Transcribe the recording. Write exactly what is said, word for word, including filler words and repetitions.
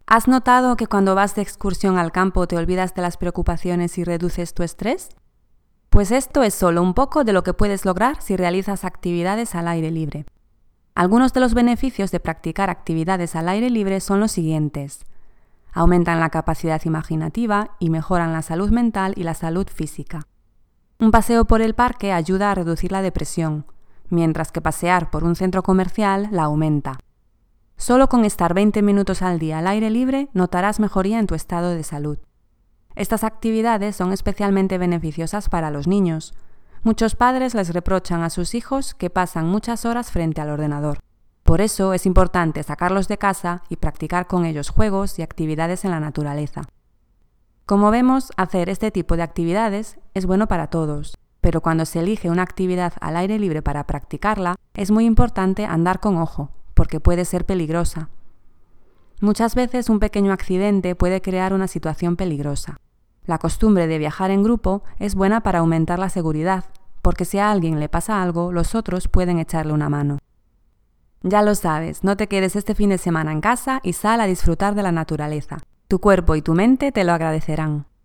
¿Has notado que cuando vas de excursión al campo te olvidas de las preocupaciones y reduces tu estrés? Pues esto es solo un poco de lo que puedes lograr si realizas actividades al aire libre. Algunos de los beneficios de practicar actividades al aire libre son los siguientes. Aumentan la capacidad imaginativa y mejoran la salud mental y la salud física. Un paseo por el parque ayuda a reducir la depresión, mientras que pasear por un centro comercial la aumenta. Solo con estar veinte minutos al día al aire libre notarás mejoría en tu estado de salud. Estas actividades son especialmente beneficiosas para los niños. Muchos padres les reprochan a sus hijos que pasan muchas horas frente al ordenador. Por eso es importante sacarlos de casa y practicar con ellos juegos y actividades en la naturaleza. Como vemos, hacer este tipo de actividades es bueno para todos, pero cuando se elige una actividad al aire libre para practicarla, es muy importante andar con ojo, porque puede ser peligrosa. Muchas veces un pequeño accidente puede crear una situación peligrosa. La costumbre de viajar en grupo es buena para aumentar la seguridad, porque si a alguien le pasa algo, los otros pueden echarle una mano. Ya lo sabes, no te quedes este fin de semana en casa y sal a disfrutar de la naturaleza. Tu cuerpo y tu mente te lo agradecerán.